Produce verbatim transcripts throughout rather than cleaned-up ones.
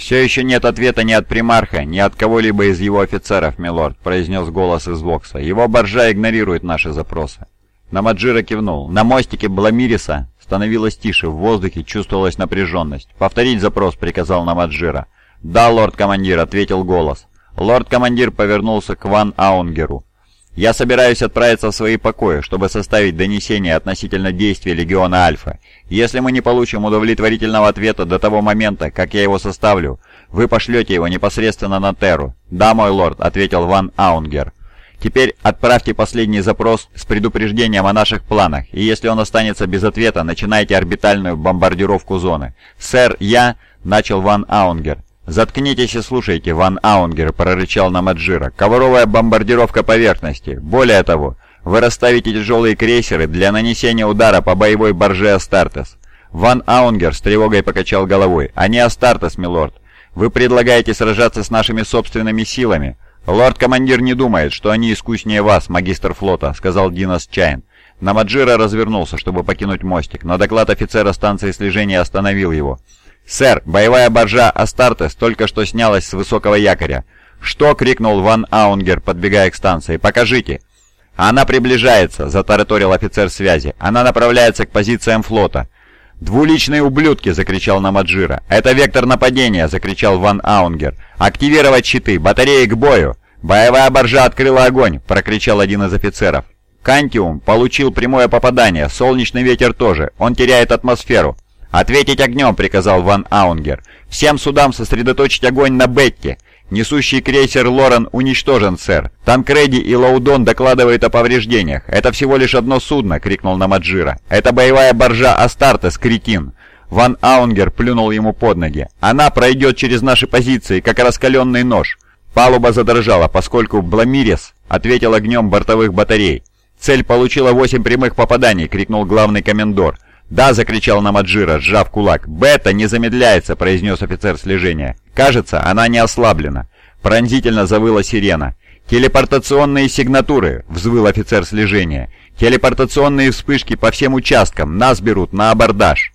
«Все еще нет ответа ни от примарха, ни от кого-либо из его офицеров, милорд», — произнес голос из Вокса. «Его боржа игнорирует наши запросы». Намаджира кивнул. На мостике Бламириса становилось тише, в воздухе чувствовалась напряженность. «Повторить запрос», — приказал Намаджира. «Да, лорд-командир», — ответил голос. Лорд-командир повернулся к Ван Аунгеру. «Я собираюсь отправиться в свои покои, чтобы составить донесение относительно действий Легиона Альфа. Если мы не получим удовлетворительного ответа до того момента, как я его составлю, вы пошлете его непосредственно на Терру». «Да, мой лорд», — ответил Ван Аунгер. «Теперь отправьте последний запрос с предупреждением о наших планах, и если он останется без ответа, начинайте орбитальную бомбардировку зоны». «Сэр, я...» — начал Ван Аунгер. «Заткнитесь и слушайте, Ван Аунгер», — прорычал Намаджира. «Ковровая бомбардировка поверхности. Более того, вы расставите тяжелые крейсеры для нанесения удара по боевой барже Астартес». Ван Аунгер с тревогой покачал головой. «А не Астартес, милорд. Вы предлагаете сражаться с нашими собственными силами?» «Лорд-командир не думает, что они искуснее вас, магистр флота», — сказал Динас Чайн. Намаджира развернулся, чтобы покинуть мостик, но доклад офицера станции слежения остановил его. «Сэр, боевая баржа Астартес только что снялась с высокого якоря». «Что?» — крикнул Ван Аунгер, подбегая к станции. «Покажите». «Она приближается», — затараторил офицер связи. «Она направляется к позициям флота». «Двуличные ублюдки!» — закричал Намаджира. «Это вектор нападения!» — закричал Ван Аунгер. «Активировать щиты! Батареи к бою!» «Боевая баржа открыла огонь!» — прокричал один из офицеров. «Кантиум получил прямое попадание, солнечный ветер тоже, он теряет атмосферу». «Ответить огнем!» — приказал Ван Аунгер. «Всем судам сосредоточить огонь на Бетте! Несущий крейсер Лорен уничтожен, сэр! Танкреди и Лаудон докладывают о повреждениях! Это всего лишь одно судно!» — крикнул Намаджира. «Это боевая баржа Астартес, кретин!» Ван Аунгер плюнул ему под ноги. «Она пройдет через наши позиции, как раскаленный нож!» Палуба задрожала, поскольку Бламирис ответил огнем бортовых батарей. «Цель получила восемь прямых попаданий!» — крикнул главный комендор. «Да!» — закричал Намаджира, сжав кулак. «Бета не замедляется!» — произнес офицер слежения. «Кажется, она не ослаблена!» Пронзительно завыла сирена. «Телепортационные сигнатуры!» — взвыл офицер слежения. «Телепортационные вспышки по всем участкам! Нас берут на абордаж!»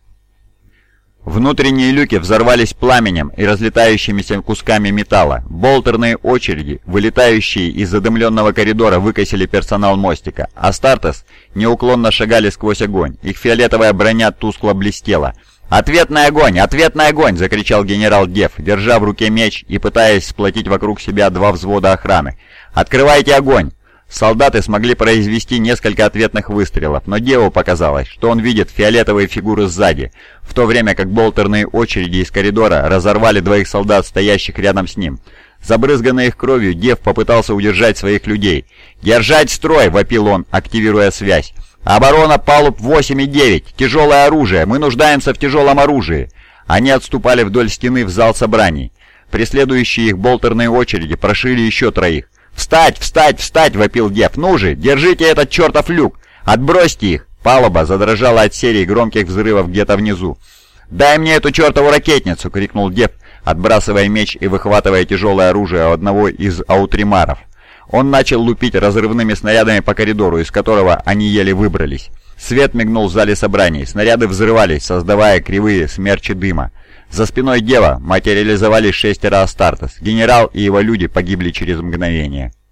Внутренние люки взорвались пламенем и разлетающимися кусками металла. Болтерные очереди, вылетающие из задымленного коридора, выкосили персонал мостика. Астартес неуклонно шагали сквозь огонь. Их фиолетовая броня тускло блестела. «Ответный огонь! Ответный огонь!» — закричал генерал Дев, держа в руке меч и пытаясь сплотить вокруг себя два взвода охраны. «Открывайте огонь!» Солдаты смогли произвести несколько ответных выстрелов, но Деву показалось, что он видит фиолетовые фигуры сзади, в то время как болтерные очереди из коридора разорвали двоих солдат, стоящих рядом с ним. Забрызганный их кровью, Дев попытался удержать своих людей. «Держать строй!» — вопил он, активируя связь. «Оборона палуб восемь и девять! Тяжелое оружие! Мы нуждаемся в тяжелом оружии!» Они отступали вдоль стены в зал собраний. Преследующие их болтерные очереди прошили еще троих. «Встать! Встать! Встать!» — вопил Дев. «Ну же! Держите этот чертов люк! Отбросьте их!» Палуба задрожала от серии громких взрывов где-то внизу. «Дай мне эту чертову ракетницу!» — крикнул Дев, отбрасывая меч и выхватывая тяжелое оружие у одного из аутримаров. Он начал лупить разрывными снарядами по коридору, из которого они еле выбрались. Свет мигнул в зале собраний, снаряды взрывались, создавая кривые смерчи дыма. За спиной Дева материализовались шестеро Астартес. Генерал и его люди погибли через мгновение.